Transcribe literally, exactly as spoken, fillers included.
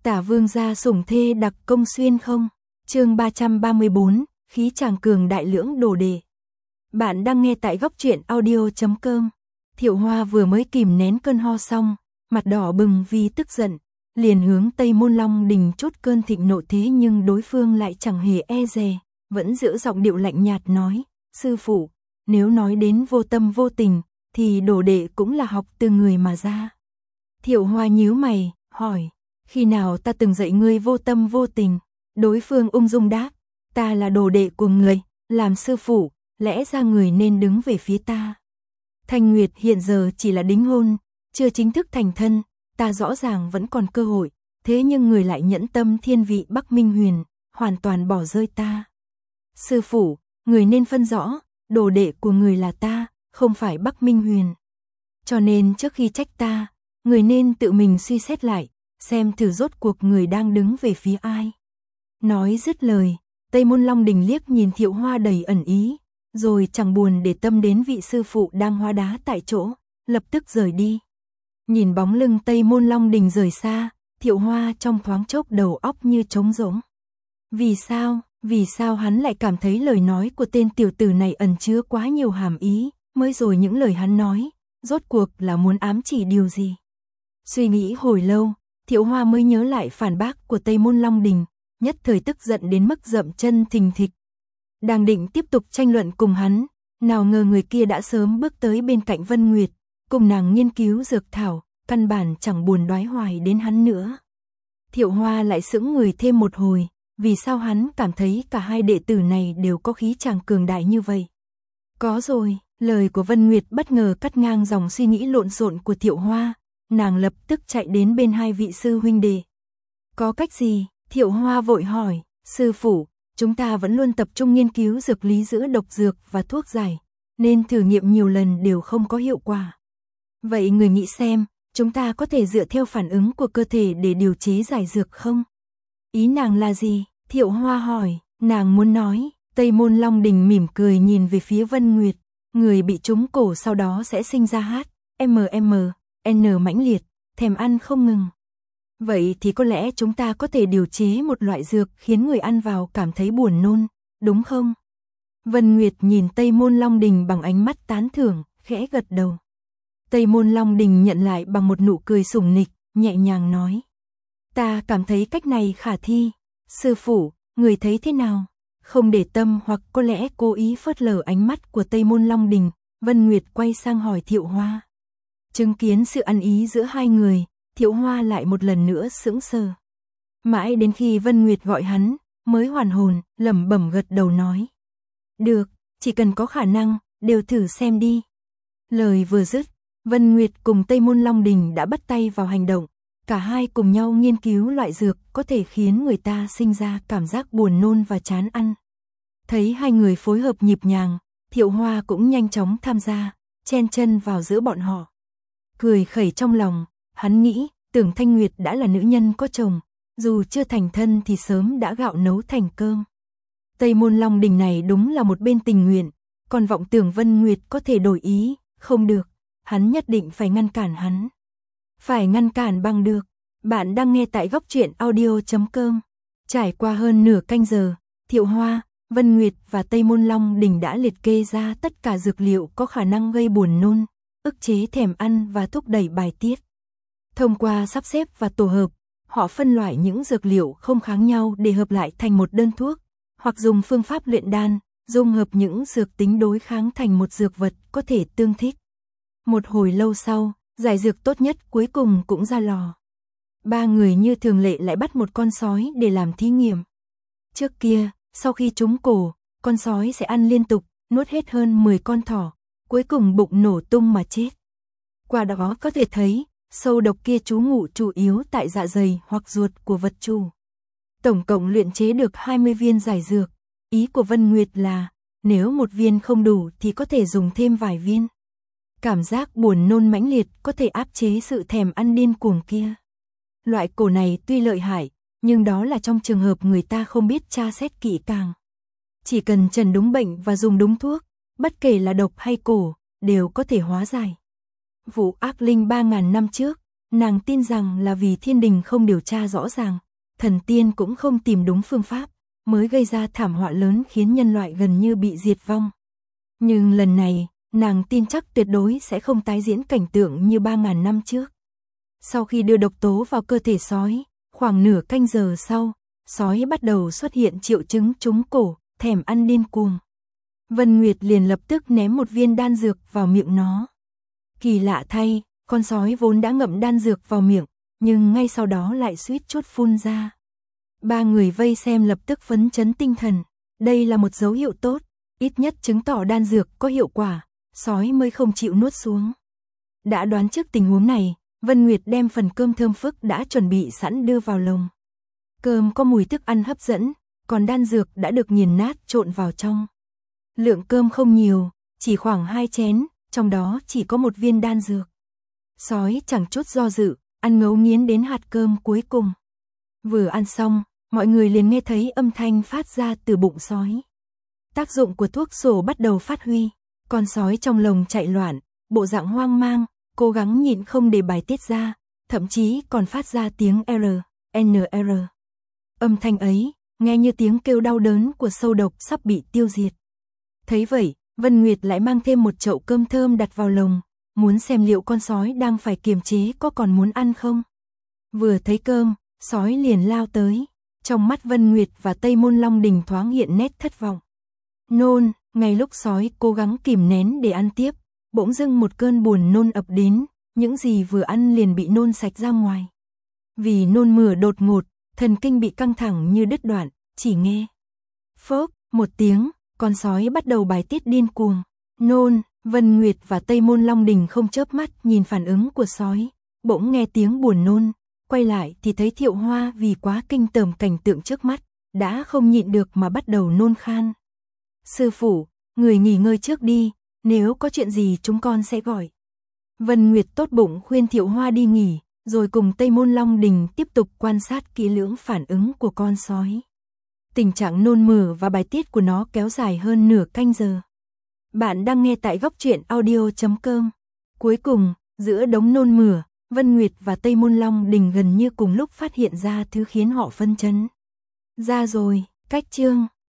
Tả vương gia sủng thê đặc công xuyên không? Chương ba trăm ba mươi bốn, khí chàng cường đại lưỡng đồ đề. Bạn đang nghe tại góc truyện audio chấm com. Thiệu Hoa vừa mới kìm nén cơn ho xong, mặt đỏ bừng vì tức giận, liền hướng Tây Môn Long Đình trút cơn thịnh nộ, thế nhưng đối phương lại chẳng hề e dè, vẫn giữ giọng điệu lạnh nhạt nói: "Sư phụ, nếu nói đến vô tâm vô tình, thì đồ đệ cũng là học từ người mà ra." Thiệu Hoa nhíu mày, hỏi: "Khi nào ta từng dạy ngươi vô tâm vô tình?" Đối phương ung dung đáp: "Ta là đồ đệ của người, làm sư phụ, lẽ ra người nên đứng về phía ta. Thanh Nguyệt hiện giờ chỉ là đính hôn, chưa chính thức thành thân, ta rõ ràng vẫn còn cơ hội, thế nhưng người lại nhẫn tâm thiên vị Bắc Minh Huyền, hoàn toàn bỏ rơi ta. Sư phụ, người nên phân rõ, đồ đệ của người là ta, không phải Bắc Minh Huyền. Cho nên trước khi trách ta, người nên tự mình suy xét lại, xem thử rốt cuộc người đang đứng về phía ai." Nói dứt lời, Tây Môn Long Đình liếc nhìn Thiệu Hoa đầy ẩn ý, rồi chẳng buồn để tâm đến vị sư phụ đang hóa đá tại chỗ, lập tức rời đi. Nhìn bóng lưng Tây Môn Long Đình rời xa, Thiệu Hoa trong thoáng chốc đầu óc như trống rỗng. Vì sao, vì sao hắn lại cảm thấy lời nói của tên tiểu tử này ẩn chứa quá nhiều hàm ý, mới rồi những lời hắn nói, rốt cuộc là muốn ám chỉ điều gì? Suy nghĩ hồi lâu, Thiệu Hoa mới nhớ lại phản bác của Tây Môn Long Đình, nhất thời tức giận đến mức dậm chân thình thịch. Đang định tiếp tục tranh luận cùng hắn, nào ngờ người kia đã sớm bước tới bên cạnh Vân Nguyệt, cùng nàng nghiên cứu dược thảo, căn bản chẳng buồn đoái hoài đến hắn nữa. Thiệu Hoa lại sững người thêm một hồi, vì sao hắn cảm thấy cả hai đệ tử này đều có khí chàng cường đại như vậy? Có rồi, lời của Vân Nguyệt bất ngờ cắt ngang dòng suy nghĩ lộn xộn của Thiệu Hoa, nàng lập tức chạy đến bên hai vị sư huynh đệ. "Có cách gì?" Thiệu Hoa vội hỏi. "Sư phụ, chúng ta vẫn luôn tập trung nghiên cứu dược lý giữa độc dược và thuốc giải, nên thử nghiệm nhiều lần đều không có hiệu quả. Vậy người nghĩ xem, chúng ta có thể dựa theo phản ứng của cơ thể để điều chế giải dược không?" "Ý nàng là gì?" Thiệu Hoa hỏi. Nàng muốn nói, Tây Môn Long Đình mỉm cười nhìn về phía Vân Nguyệt, người bị trúng cổ sau đó sẽ sinh ra H, M M, N mãnh liệt, thèm ăn không ngừng. Vậy thì có lẽ chúng ta có thể điều chế một loại dược khiến người ăn vào cảm thấy buồn nôn, đúng không? Vân Nguyệt nhìn Tây Môn Long Đình bằng ánh mắt tán thưởng, khẽ gật đầu. Tây Môn Long Đình nhận lại bằng một nụ cười sủng nịch, nhẹ nhàng nói: "Ta cảm thấy cách này khả thi. Sư phụ, người thấy thế nào?" Không để tâm hoặc có lẽ cố ý phớt lờ ánh mắt của Tây Môn Long Đình, Vân Nguyệt quay sang hỏi Thiệu Hoa. Chứng kiến sự ăn ý giữa hai người, Thiệu Hoa lại một lần nữa sững sờ. Mãi đến khi Vân Nguyệt gọi hắn, mới hoàn hồn, lẩm bẩm gật đầu nói: "Được, chỉ cần có khả năng, đều thử xem đi." Lời vừa dứt, Vân Nguyệt cùng Tây Môn Long Đình đã bắt tay vào hành động, cả hai cùng nhau nghiên cứu loại dược có thể khiến người ta sinh ra cảm giác buồn nôn và chán ăn. Thấy hai người phối hợp nhịp nhàng, Thiệu Hoa cũng nhanh chóng tham gia, chen chân vào giữa bọn họ. Cười khẩy trong lòng, hắn nghĩ, tưởng Thanh Nguyệt đã là nữ nhân có chồng, dù chưa thành thân thì sớm đã gạo nấu thành cơm. Tây Môn Long Đình này đúng là một bên tình nguyện, còn vọng tưởng Vân Nguyệt có thể đổi ý, không được, hắn nhất định phải ngăn cản hắn. Phải ngăn cản bằng được. Bạn đang nghe tại góc truyện audio chấm com. Trải qua hơn nửa canh giờ, Thiệu Hoa, Vân Nguyệt và Tây Môn Long Đình đã liệt kê ra tất cả dược liệu có khả năng gây buồn nôn, ức chế thèm ăn và thúc đẩy bài tiết. Thông qua sắp xếp và tổ hợp, họ phân loại những dược liệu không kháng nhau để hợp lại thành một đơn thuốc, hoặc dùng phương pháp luyện đan, dung hợp những dược tính đối kháng thành một dược vật có thể tương thích. Một hồi lâu sau, giải dược tốt nhất cuối cùng cũng ra lò. Ba người như thường lệ lại bắt một con sói để làm thí nghiệm. Trước kia, sau khi trúng cổ, con sói sẽ ăn liên tục, nuốt hết hơn mười con thỏ, cuối cùng bụng nổ tung mà chết. Qua đó có thể thấy, sâu độc kia trú ngụ chủ yếu tại dạ dày hoặc ruột của vật chủ. Tổng cộng luyện chế được hai mươi viên giải dược. Ý của Vân Nguyệt là, nếu một viên không đủ thì có thể dùng thêm vài viên. Cảm giác buồn nôn mãnh liệt có thể áp chế sự thèm ăn điên cuồng kia. Loại cổ này tuy lợi hại, nhưng đó là trong trường hợp người ta không biết tra xét kỹ càng. Chỉ cần chẩn đúng bệnh và dùng đúng thuốc, bất kể là độc hay cổ, đều có thể hóa giải. Vụ ác linh ba ngàn năm trước, Nàng tin rằng là vì thiên đình không điều tra rõ ràng, thần tiên cũng không tìm đúng phương pháp, mới gây ra thảm họa lớn khiến nhân loại gần như bị diệt vong. Nhưng lần này, nàng tin chắc tuyệt đối sẽ không tái diễn cảnh tượng như ba ngàn năm trước. Sau khi đưa độc tố vào cơ thể sói, khoảng nửa canh giờ sau, sói bắt đầu xuất hiện triệu chứng trúng cổ, thèm ăn điên cuồng. Vân Nguyệt liền lập tức ném một viên đan dược vào miệng nó. Kỳ lạ thay, con sói vốn đã ngậm đan dược vào miệng, nhưng ngay sau đó lại suýt chút phun ra. Ba người vây xem lập tức phấn chấn tinh thần, đây là một dấu hiệu tốt, ít nhất chứng tỏ đan dược có hiệu quả, sói mới không chịu nuốt xuống. Đã đoán trước tình huống này, Vân Nguyệt đem phần cơm thơm phức đã chuẩn bị sẵn đưa vào lồng. Cơm có mùi thức ăn hấp dẫn, còn đan dược đã được nghiền nát trộn vào trong. Lượng cơm không nhiều, chỉ khoảng hai chén, trong đó chỉ có một viên đan dược. Sói chẳng chút do dự, ăn ngấu nghiến đến hạt cơm cuối cùng. Vừa ăn xong, mọi người liền nghe thấy âm thanh phát ra từ bụng sói. Tác dụng của thuốc sổ bắt đầu phát huy, con sói trong lồng chạy loạn, bộ dạng hoang mang, cố gắng nhịn không để bài tiết ra, thậm chí còn phát ra tiếng R, N R. Âm thanh ấy, nghe như tiếng kêu đau đớn của sâu độc sắp bị tiêu diệt. Thấy vậy, Vân Nguyệt lại mang thêm một chậu cơm thơm đặt vào lồng, muốn xem liệu con sói đang phải kiềm chế có còn muốn ăn không. Vừa thấy cơm, sói liền lao tới, trong mắt Vân Nguyệt và Tây Môn Long Đình thoáng hiện nét thất vọng. Nôn, ngay lúc sói cố gắng kìm nén để ăn tiếp, bỗng dưng một cơn buồn nôn ập đến, những gì vừa ăn liền bị nôn sạch ra ngoài. Vì nôn mửa đột ngột, thần kinh bị căng thẳng như đứt đoạn, chỉ nghe phốc một tiếng, con sói bắt đầu bài tiết điên cuồng. Nôn, Vân Nguyệt và Tây Môn Long Đình không chớp mắt nhìn phản ứng của sói, bỗng nghe tiếng buồn nôn, quay lại thì thấy Thiệu Hoa vì quá kinh tởm cảnh tượng trước mắt, đã không nhịn được mà bắt đầu nôn khan. Sư phụ, người nghỉ ngơi trước đi, nếu có chuyện gì chúng con sẽ gọi. Vân Nguyệt tốt bụng khuyên Thiệu Hoa đi nghỉ, rồi cùng Tây Môn Long Đình tiếp tục quan sát kỹ lưỡng phản ứng của con sói. Tình trạng nôn mửa và bài tiết của nó kéo dài hơn nửa canh giờ. Bạn đang nghe tại góc truyện audio chấm com. Cuối cùng, giữa đống nôn mửa, Vân Nguyệt và Tây Môn Long Đình gần như cùng lúc phát hiện ra thứ khiến họ phân chấn. Ra rồi, cách chương.